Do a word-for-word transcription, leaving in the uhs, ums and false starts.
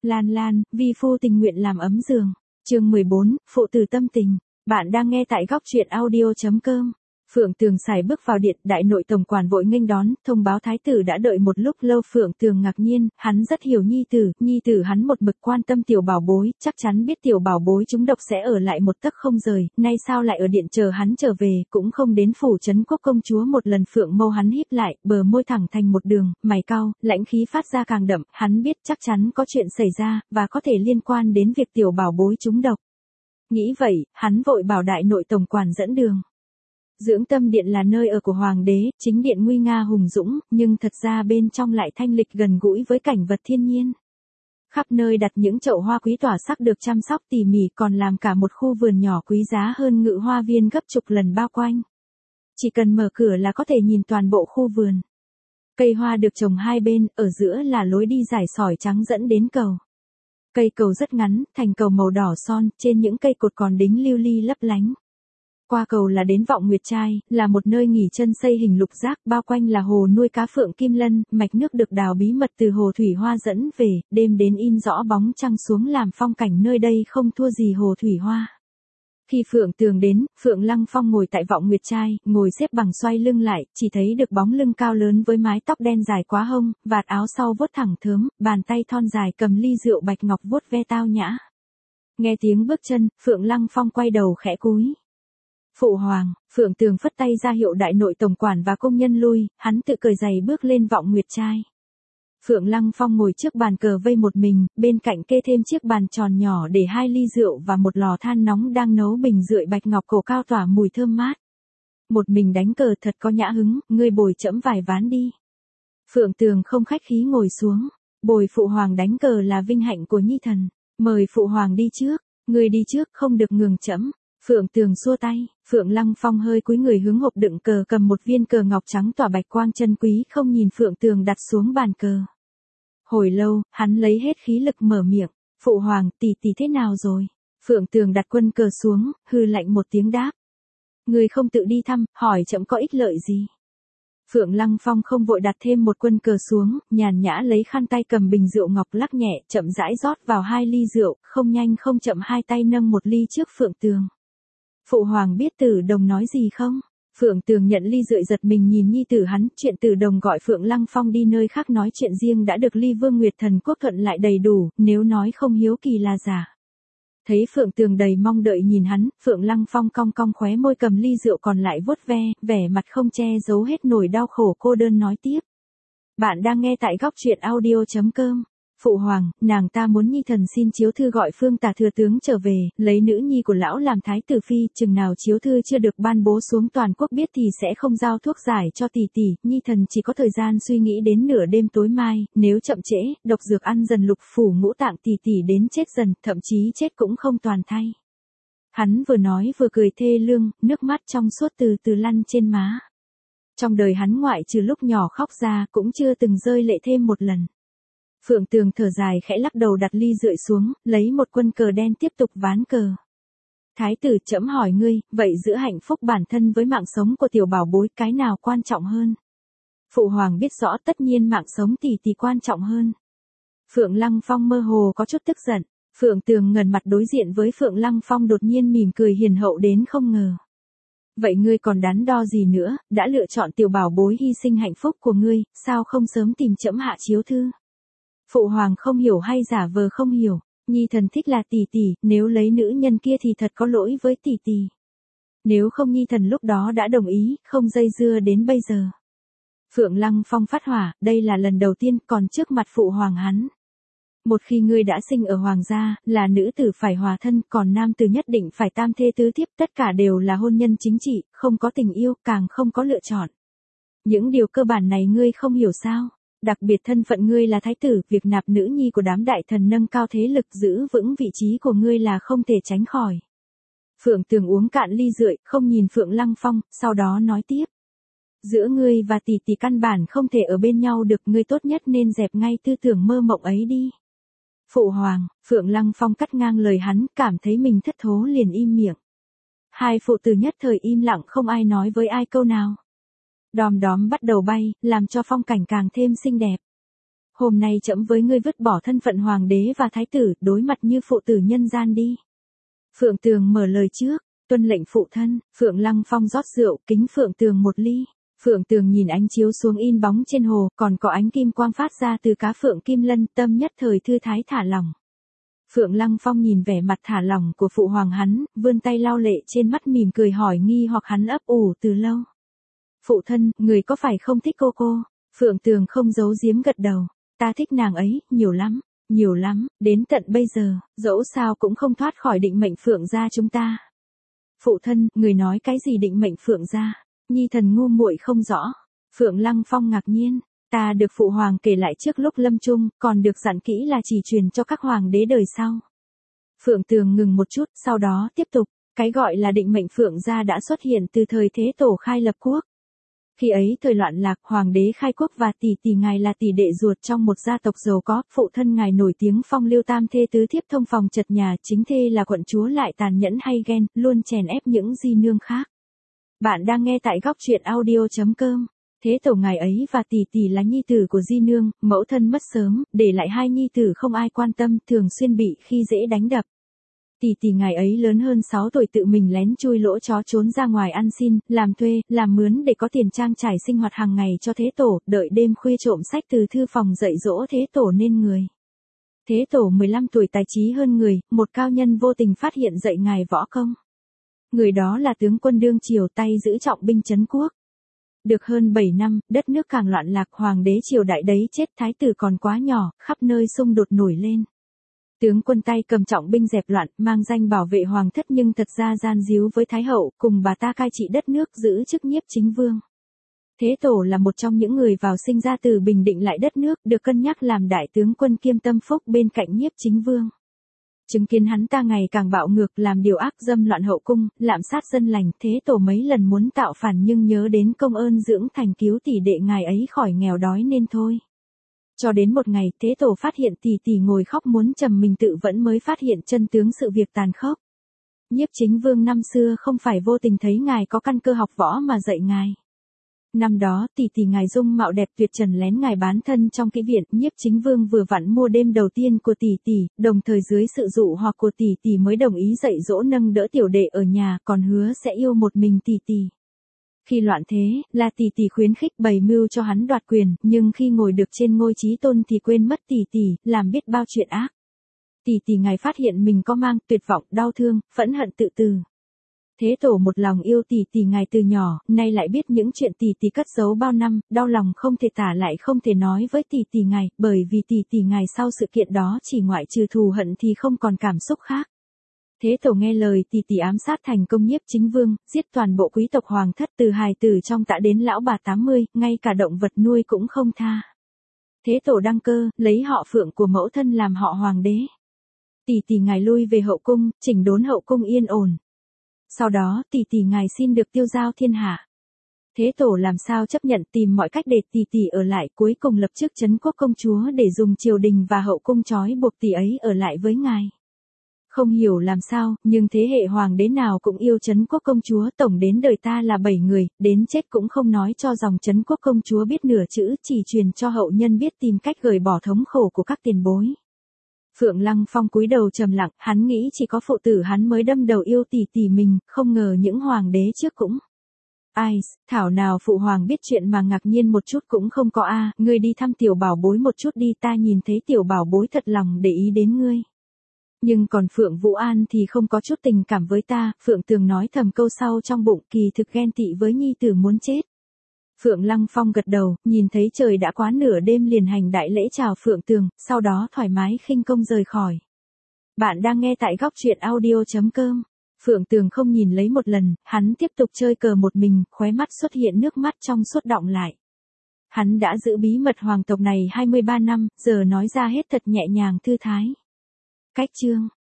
Lan Lan, vi phu tình nguyện làm ấm giường. Chương mười bốn, phụ tử tâm tình. Bạn đang nghe tại góc truyện audio chấm com. Phượng Tường xài bước vào điện, đại nội tổng quản vội nghênh đón, thông báo thái tử đã đợi một lúc lâu. Phượng Tường ngạc nhiên, hắn rất hiểu nhi tử, nhi tử hắn một mực quan tâm tiểu bảo bối, chắc chắn biết tiểu bảo bối trúng độc sẽ ở lại một tấc không rời, nay sao lại ở điện chờ hắn trở về, cũng không đến phủ trấn quốc công chúa một lần. Phượng mâu hắn híp lại, bờ môi thẳng thành một đường, mày cau, lãnh khí phát ra càng đậm, hắn biết chắc chắn có chuyện xảy ra, và có thể liên quan đến việc tiểu bảo bối trúng độc. Nghĩ vậy, hắn vội bảo đại nội tổng quản dẫn đường. Dưỡng tâm điện là nơi ở của hoàng đế, chính điện nguy nga hùng dũng, nhưng thật ra bên trong lại thanh lịch gần gũi với cảnh vật thiên nhiên. Khắp nơi đặt những chậu hoa quý tỏa sắc được chăm sóc tỉ mỉ, còn làm cả một khu vườn nhỏ quý giá hơn ngự hoa viên gấp chục lần bao quanh. Chỉ cần mở cửa là có thể nhìn toàn bộ khu vườn. Cây hoa được trồng hai bên, ở giữa là lối đi dài sỏi trắng dẫn đến cầu. Cây cầu rất ngắn, thành cầu màu đỏ son, trên những cây cột còn đính lưu ly lấp lánh. Qua cầu là đến Vọng Nguyệt Trai, là một nơi nghỉ chân xây hình lục giác, bao quanh là hồ nuôi cá phượng kim lân, mạch nước được đào bí mật từ hồ thủy hoa dẫn về, đêm đến in rõ bóng trăng xuống làm phong cảnh nơi đây không thua gì hồ thủy hoa. Khi Phượng Tường đến, Phượng Lăng Phong ngồi tại Vọng Nguyệt Trai, ngồi xếp bằng xoay lưng lại, chỉ thấy được bóng lưng cao lớn với mái tóc đen dài quá hông, vạt áo sau vuốt thẳng thớm, bàn tay thon dài cầm ly rượu bạch ngọc vuốt ve tao nhã. Nghe tiếng bước chân, Phượng Lăng Phong quay đầu khẽ cúi. Phụ hoàng, Phượng Tường phất tay ra hiệu đại nội tổng quản và công nhân lui, hắn tự cởi giày bước lên Vọng Nguyệt Trai. Phượng Lăng Phong ngồi trước bàn cờ vây một mình, bên cạnh kê thêm chiếc bàn tròn nhỏ để hai ly rượu và một lò than nóng đang nấu bình rượi bạch ngọc cổ cao tỏa mùi thơm mát. Một mình đánh cờ thật có nhã hứng, ngươi bồi trẫm vài ván đi. Phượng Tường không khách khí ngồi xuống, bồi phụ hoàng đánh cờ là vinh hạnh của nhi thần, mời phụ hoàng đi trước, ngươi đi trước không được ngừng trẫm. Phượng Tường xua tay, Phượng Lăng Phong hơi cúi người hướng hộp đựng cờ cầm một viên cờ ngọc trắng tỏa bạch quang chân quý, không nhìn Phượng Tường đặt xuống bàn cờ. Hồi lâu, hắn lấy hết khí lực mở miệng, phụ hoàng, tỷ tỷ thế nào rồi? Phượng Tường đặt quân cờ xuống, hừ lạnh một tiếng đáp. Người không tự đi thăm, hỏi chậm có ích lợi gì? Phượng Lăng Phong không vội đặt thêm một quân cờ xuống, nhàn nhã lấy khăn tay cầm bình rượu ngọc lắc nhẹ, chậm rãi rót vào hai ly rượu, không nhanh không chậm hai tay nâng một ly trước Phượng Tường. Phụ hoàng biết Tử Đồng nói gì không? Phượng Tường nhận ly rượu giật mình nhìn nhi tử hắn, chuyện Tử Đồng gọi Phượng Lăng Phong đi nơi khác nói chuyện riêng đã được Ly Vương Nguyệt Thần Quốc thuận lại đầy đủ, nếu nói không hiếu kỳ là giả. Thấy Phượng Tường đầy mong đợi nhìn hắn, Phượng Lăng Phong cong cong khóe môi cầm ly rượu còn lại vuốt ve, vẻ mặt không che giấu hết nỗi đau khổ cô đơn nói tiếp. Bạn đang nghe tại góc truyện audio chấm com. Phụ hoàng, nàng ta muốn nhi thần xin chiếu thư gọi Phương Tả thừa tướng trở về, lấy nữ nhi của lão làm thái tử phi, chừng nào chiếu thư chưa được ban bố xuống toàn quốc biết thì sẽ không giao thuốc giải cho tỷ tỷ, nhi thần chỉ có thời gian suy nghĩ đến nửa đêm tối mai, nếu chậm trễ, độc dược ăn dần lục phủ ngũ tạng tỷ tỷ đến chết dần, thậm chí chết cũng không toàn thay. Hắn vừa nói vừa cười thê lương, nước mắt trong suốt từ từ lăn trên má. Trong đời hắn ngoại trừ lúc nhỏ khóc ra cũng chưa từng rơi lệ thêm một lần. Phượng Tường thở dài khẽ lắc đầu đặt ly rượu xuống, lấy một quân cờ đen tiếp tục ván cờ. Thái tử trẫm hỏi ngươi, vậy giữa hạnh phúc bản thân với mạng sống của tiểu bảo bối cái nào quan trọng hơn? Phụ hoàng biết rõ tất nhiên mạng sống tỷ tỷ quan trọng hơn. Phượng Lăng Phong mơ hồ có chút tức giận. Phượng Tường ngẩng mặt đối diện với Phượng Lăng Phong đột nhiên mỉm cười hiền hậu đến không ngờ. Vậy ngươi còn đắn đo gì nữa, đã lựa chọn tiểu bảo bối hy sinh hạnh phúc của ngươi, sao không sớm tìm trẫm hạ chiếu thư? Phụ hoàng không hiểu hay giả vờ không hiểu, nhi thần thích là tỷ tỷ, nếu lấy nữ nhân kia thì thật có lỗi với tỷ tỷ. Nếu không nhi thần lúc đó đã đồng ý, không dây dưa đến bây giờ. Phượng Lăng Phong phát hỏa, đây là lần đầu tiên còn trước mặt phụ hoàng hắn. Một khi ngươi đã sinh ở hoàng gia, là nữ tử phải hòa thân, còn nam tử nhất định phải tam thê tứ thiếp, tất cả đều là hôn nhân chính trị, không có tình yêu, càng không có lựa chọn. Những điều cơ bản này ngươi không hiểu sao? Đặc biệt thân phận ngươi là thái tử, việc nạp nữ nhi của đám đại thần nâng cao thế lực giữ vững vị trí của ngươi là không thể tránh khỏi. Phượng Tường uống cạn ly rượu, không nhìn Phượng Lăng Phong, sau đó nói tiếp. Giữa ngươi và tỷ tỷ căn bản không thể ở bên nhau được, ngươi tốt nhất nên dẹp ngay tư tưởng mơ mộng ấy đi. Phụ hoàng, Phượng Lăng Phong cắt ngang lời hắn, cảm thấy mình thất thố liền im miệng. Hai phụ tử nhất thời im lặng không ai nói với ai câu nào. Đom đóm bắt đầu bay, làm cho phong cảnh càng thêm xinh đẹp. Hôm nay trẫm với ngươi vứt bỏ thân phận hoàng đế và thái tử, đối mặt như phụ tử nhân gian đi. Phượng Tường mở lời trước, tuân lệnh phụ thân. Phượng Lăng Phong rót rượu, kính Phượng Tường một ly. Phượng Tường nhìn ánh chiếu xuống in bóng trên hồ, còn có ánh kim quang phát ra từ cá phượng kim lân, tâm nhất thời thư thái thả lỏng. Phượng Lăng Phong nhìn vẻ mặt thả lỏng của phụ hoàng hắn, vươn tay lau lệ trên mắt, mỉm cười hỏi nghi hoặc hắn ấp ủ từ lâu. Phụ thân, người có phải không thích cô cô? Phượng Tường không giấu giếm gật đầu. Ta thích nàng ấy, nhiều lắm, nhiều lắm, đến tận bây giờ, dẫu sao cũng không thoát khỏi định mệnh Phượng gia chúng ta. Phụ thân, người nói cái gì định mệnh Phượng gia? Nhi thần ngu muội không rõ. Phượng Lăng Phong ngạc nhiên. Ta được phụ hoàng kể lại trước lúc lâm chung, còn được dặn kỹ là chỉ truyền cho các hoàng đế đời sau. Phượng Tường ngừng một chút, sau đó tiếp tục. Cái gọi là định mệnh Phượng gia đã xuất hiện từ thời Thế Tổ khai lập quốc. Khi ấy thời loạn lạc, hoàng đế khai quốc và tỷ tỷ ngài là tỷ đệ ruột trong một gia tộc giàu có, phụ thân ngài nổi tiếng phong lưu tam thê tứ thiếp thông phòng chật nhà, chính thê là quận chúa lại tàn nhẫn hay ghen, luôn chèn ép những di nương khác. Bạn đang nghe tại góc truyện audio chấm com. Thế tổ ngài ấy và tỷ tỷ là nhi tử của di nương, mẫu thân mất sớm, để lại hai nhi tử không ai quan tâm, thường xuyên bị khi dễ đánh đập. Tỷ tỷ ngài ấy lớn hơn sáu tuổi tự mình lén chui lỗ chó trốn ra ngoài ăn xin, làm thuê, làm mướn để có tiền trang trải sinh hoạt hàng ngày cho thế tổ, đợi đêm khuya trộm sách từ thư phòng dạy dỗ thế tổ nên người. Thế tổ mười lăm tuổi tài trí hơn người, một cao nhân vô tình phát hiện dạy ngài võ công. Người đó là tướng quân đương triều, tay giữ trọng binh trấn quốc. Được hơn bảy năm, đất nước càng loạn lạc, hoàng đế triều đại đấy chết, thái tử còn quá nhỏ, khắp nơi xung đột nổi lên. Tướng quân tay cầm trọng binh dẹp loạn, mang danh bảo vệ hoàng thất nhưng thật ra gian díu với thái hậu, cùng bà ta cai trị đất nước, giữ chức nhiếp chính vương. Thế tổ là một trong những người vào sinh ra từ bình định lại đất nước, được cân nhắc làm đại tướng quân kiêm tâm phúc bên cạnh nhiếp chính vương. Chứng kiến hắn ta ngày càng bạo ngược, làm điều ác, dâm loạn hậu cung, lạm sát dân lành, thế tổ mấy lần muốn tạo phản nhưng nhớ đến công ơn dưỡng thành cứu tỷ đệ ngài ấy khỏi nghèo đói nên thôi. Cho đến một ngày, thế tổ phát hiện tỷ tỷ ngồi khóc muốn trầm mình tự vẫn mới phát hiện chân tướng sự việc tàn khốc. Nhiếp chính vương năm xưa không phải vô tình thấy ngài có căn cơ học võ mà dạy ngài. Năm đó, tỷ tỷ ngài dung mạo đẹp tuyệt trần lén ngài bán thân trong kỹ viện, nhiếp chính vương vừa vặn mua đêm đầu tiên của tỷ tỷ, đồng thời dưới sự dụ hoặc của tỷ tỷ mới đồng ý dạy dỗ nâng đỡ tiểu đệ ở nhà, còn hứa sẽ yêu một mình tỷ tỷ. Khi loạn thế, là tỷ tỷ khuyến khích bày mưu cho hắn đoạt quyền, nhưng khi ngồi được trên ngôi chí tôn thì quên mất tỷ tỷ, làm biết bao chuyện ác. Tỷ tỷ ngài phát hiện mình có mang, tuyệt vọng, đau thương, phẫn hận tự tử. Thế tổ một lòng yêu tỷ tỷ ngài từ nhỏ, nay lại biết những chuyện tỷ tỷ cất giấu bao năm, đau lòng không thể tả lại không thể nói với tỷ tỷ ngài, bởi vì tỷ tỷ ngài sau sự kiện đó chỉ ngoại trừ thù hận thì không còn cảm xúc khác. Thế tổ nghe lời tỷ tỷ ám sát thành công nhiếp chính vương, giết toàn bộ quý tộc hoàng thất từ hài tử trong tạ đến lão bà tám mươi, ngay cả động vật nuôi cũng không tha. Thế tổ đăng cơ, lấy họ Phượng của mẫu thân làm họ hoàng đế. Tỷ tỷ ngài lui về hậu cung, chỉnh đốn hậu cung yên ổn. Sau đó, tỷ tỷ ngài xin được tiêu giao thiên hạ. Thế tổ làm sao chấp nhận, tìm mọi cách để tỷ tỷ ở lại, cuối cùng lập chức trấn quốc công chúa để dùng triều đình và hậu cung trói buộc tỷ ấy ở lại với ngài. Không hiểu làm sao, nhưng thế hệ hoàng đế nào cũng yêu trấn quốc công chúa, tổng đến đời ta là bảy người, đến chết cũng không nói cho dòng trấn quốc công chúa biết nửa chữ, chỉ truyền cho hậu nhân biết tìm cách gởi bỏ thống khổ của các tiền bối. Phượng Lăng Phong cúi đầu trầm lặng, hắn nghĩ chỉ có phụ tử hắn mới đâm đầu yêu tỷ tỷ mình, không ngờ những hoàng đế trước cũng. Ai, thảo nào phụ hoàng biết chuyện mà ngạc nhiên một chút cũng không có a, ngươi đi thăm tiểu bảo bối một chút đi, ta nhìn thấy tiểu bảo bối thật lòng để ý đến ngươi. Nhưng còn Phượng Vũ An thì không có chút tình cảm với ta, Phượng Tường nói thầm câu sau trong bụng, kỳ thực ghen tị với nhi tử muốn chết. Phượng Lăng Phong gật đầu, nhìn thấy trời đã quá nửa đêm liền hành đại lễ chào Phượng Tường, sau đó thoải mái khinh công rời khỏi. Bạn đang nghe tại góc truyện audio chấm com. Phượng Tường không nhìn lấy một lần, hắn tiếp tục chơi cờ một mình, khóe mắt xuất hiện nước mắt trong suốt đọng lại. Hắn đã giữ bí mật hoàng tộc này hai mươi ba năm, giờ nói ra hết thật nhẹ nhàng thư thái. Cách chương